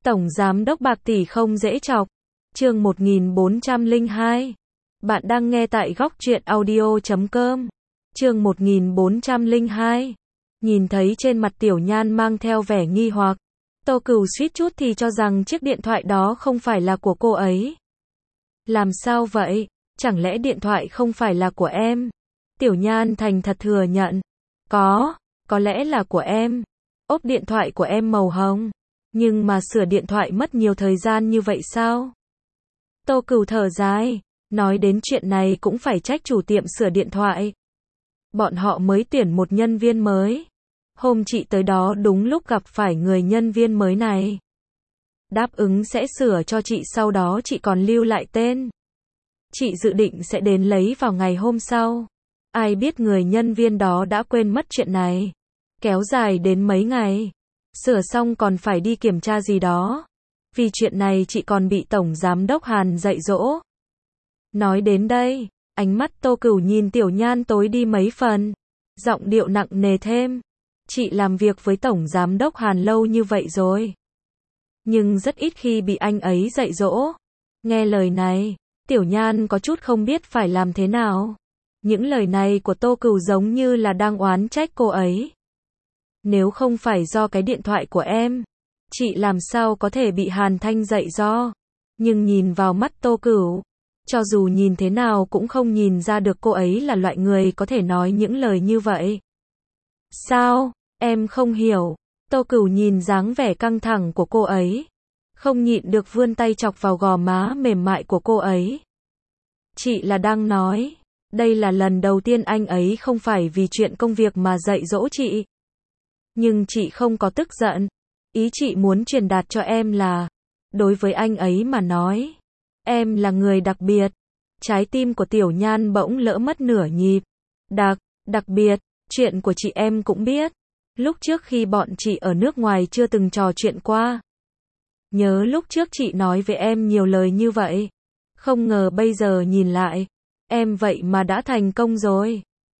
Tổng giám đốc bạc tỷ không dễ chọc. Chương 1402. Bạn đang nghe tại góc truyện audio.com. Chương 1402. Nhìn thấy trên mặt Tiểu Nhan mang theo vẻ nghi hoặc, Tô Cửu suýt chút thì cho rằng chiếc điện thoại đó không phải là của cô ấy. Làm sao vậy? Chẳng lẽ điện thoại không phải là của em? Tiểu Nhan thành thật thừa nhận. Có lẽ là của em. Ốp điện thoại của em màu hồng. Nhưng mà sửa điện thoại mất nhiều thời gian như vậy sao? Tô Cửu thở dài. Nói đến chuyện này cũng phải trách chủ tiệm sửa điện thoại. Bọn họ mới tuyển một nhân viên mới. Hôm chị tới đó đúng lúc gặp phải người nhân viên mới này. Đáp ứng sẽ sửa cho chị, sau đó chị còn lưu lại tên. Chị dự định sẽ đến lấy vào ngày hôm sau. Ai biết người nhân viên đó đã quên mất chuyện này. Kéo dài đến mấy ngày. Sửa xong còn phải đi kiểm tra gì đó. Vì chuyện này chị còn bị Tổng Giám đốc Hàn dạy dỗ. Nói đến đây, ánh mắt Tô Cửu nhìn Tiểu Nhan tối đi mấy phần. Giọng điệu nặng nề thêm. Chị làm việc với Tổng Giám đốc Hàn lâu như vậy rồi. Nhưng rất ít khi bị anh ấy dạy dỗ. Nghe lời này, Tiểu Nhan có chút không biết phải làm thế nào. Những lời này của Tô Cửu giống như là đang oán trách cô ấy. Nếu không phải do cái điện thoại của em, chị làm sao có thể bị Hàn Thanh dạy do. Nhưng nhìn vào mắt Tô Cửu, cho dù nhìn thế nào cũng không nhìn ra được cô ấy là loại người có thể nói những lời như vậy. Sao? Em không hiểu. Tô Cửu nhìn dáng vẻ căng thẳng của cô ấy, không nhịn được vươn tay chọc vào gò má mềm mại của cô ấy. Chị là đang nói, đây là lần đầu tiên anh ấy không phải vì chuyện công việc mà dạy dỗ chị. Nhưng chị không có tức giận. Ý chị muốn truyền đạt cho em là, đối với anh ấy mà nói, em là người đặc biệt. Trái tim của Tiểu Nhan bỗng lỡ mất nửa nhịp. Đặc biệt, chuyện của chị em cũng biết. Lúc trước khi bọn chị ở nước ngoài chưa từng trò chuyện qua. Nhớ lúc trước chị nói với em nhiều lời như vậy. Không ngờ bây giờ nhìn lại, em vậy mà đã thành công rồi.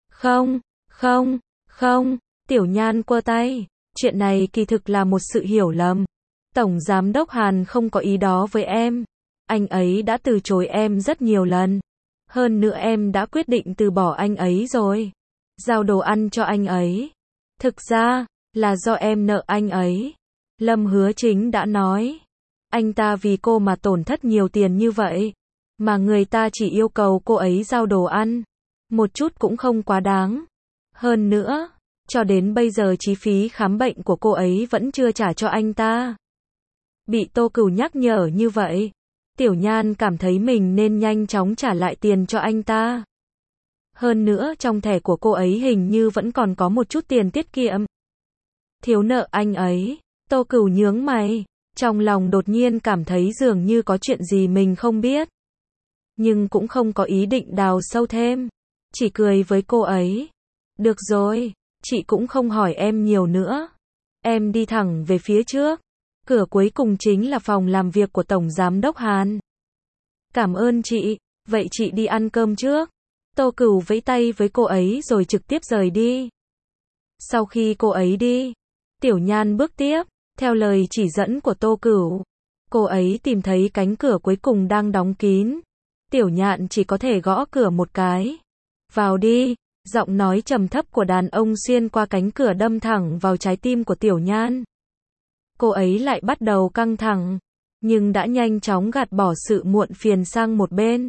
Không. Tiểu Nhan quơ tay. Chuyện này kỳ thực là một sự hiểu lầm. Tổng Giám đốc Hàn không có ý đó với em. Anh ấy đã từ chối em rất nhiều lần. Hơn nữa em đã quyết định từ bỏ anh ấy rồi. Giao đồ ăn cho anh ấy. Thực ra, là do em nợ anh ấy. Lâm Hứa Chính đã nói. Anh ta vì cô mà tổn thất nhiều tiền như vậy. Mà người ta chỉ yêu cầu cô ấy giao đồ ăn. Một chút cũng không quá đáng. Hơn nữa, cho đến bây giờ chi phí khám bệnh của cô ấy vẫn chưa trả cho anh ta. Bị Tô Cửu nhắc nhở như vậy, Tiểu Nhan cảm thấy mình nên nhanh chóng trả lại tiền cho anh ta. Hơn nữa trong thẻ của cô ấy hình như vẫn còn có một chút tiền tiết kiệm. Thiếu nợ anh ấy. Tô Cửu nhướng mày, trong lòng đột nhiên cảm thấy dường như có chuyện gì mình không biết. Nhưng cũng không có ý định đào sâu thêm. Chỉ cười với cô ấy. Được rồi, chị cũng không hỏi em nhiều nữa. Em đi thẳng về phía trước. Cửa cuối cùng chính là phòng làm việc của Tổng Giám đốc Hàn. Cảm ơn chị, vậy chị đi ăn cơm trước. Tô Cửu vẫy tay với cô ấy rồi trực tiếp rời đi. Sau khi cô ấy đi, Tiểu Nhan bước tiếp, theo lời chỉ dẫn của Tô Cửu. Cô ấy tìm thấy cánh cửa cuối cùng đang đóng kín. Tiểu Nhan chỉ có thể gõ cửa một cái. Vào đi. Giọng nói trầm thấp của đàn ông xuyên qua cánh cửa đâm thẳng vào trái tim của Tiểu Nhan. Cô ấy lại bắt đầu căng thẳng, nhưng đã nhanh chóng gạt bỏ sự muộn phiền sang một bên.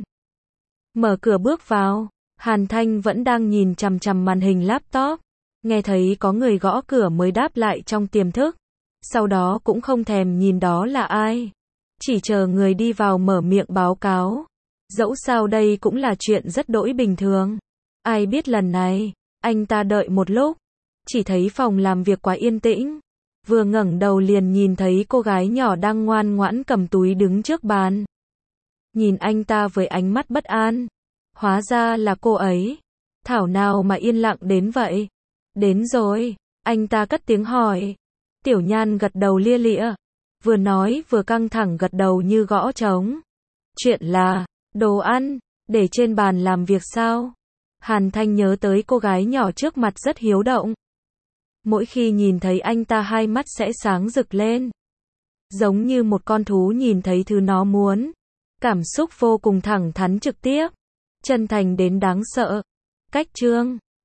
Mở cửa bước vào, Hàn Thanh vẫn đang nhìn chằm chằm màn hình laptop, nghe thấy có người gõ cửa mới đáp lại trong tiềm thức. Sau đó cũng không thèm nhìn đó là ai, chỉ chờ người đi vào mở miệng báo cáo. Dẫu sao đây cũng là chuyện rất đỗi bình thường. Ai biết lần này, anh ta đợi một lúc, chỉ thấy phòng làm việc quá yên tĩnh. Vừa ngẩng đầu liền nhìn thấy cô gái nhỏ đang ngoan ngoãn cầm túi đứng trước bàn. Nhìn anh ta với ánh mắt bất an. Hóa ra là cô ấy. Thảo nào mà yên lặng đến vậy. Đến rồi, anh ta cất tiếng hỏi. Tiểu Nhan gật đầu lia lịa. Vừa nói vừa căng thẳng gật đầu như gõ trống. Chuyện là, đồ ăn, để trên bàn làm việc sao? Hàn Thanh nhớ tới cô gái nhỏ trước mặt rất hiếu động. Mỗi khi nhìn thấy anh ta hai mắt sẽ sáng rực lên. Giống như một con thú nhìn thấy thứ nó muốn. Cảm xúc vô cùng thẳng thắn trực tiếp. Chân thành đến đáng sợ. Cách chương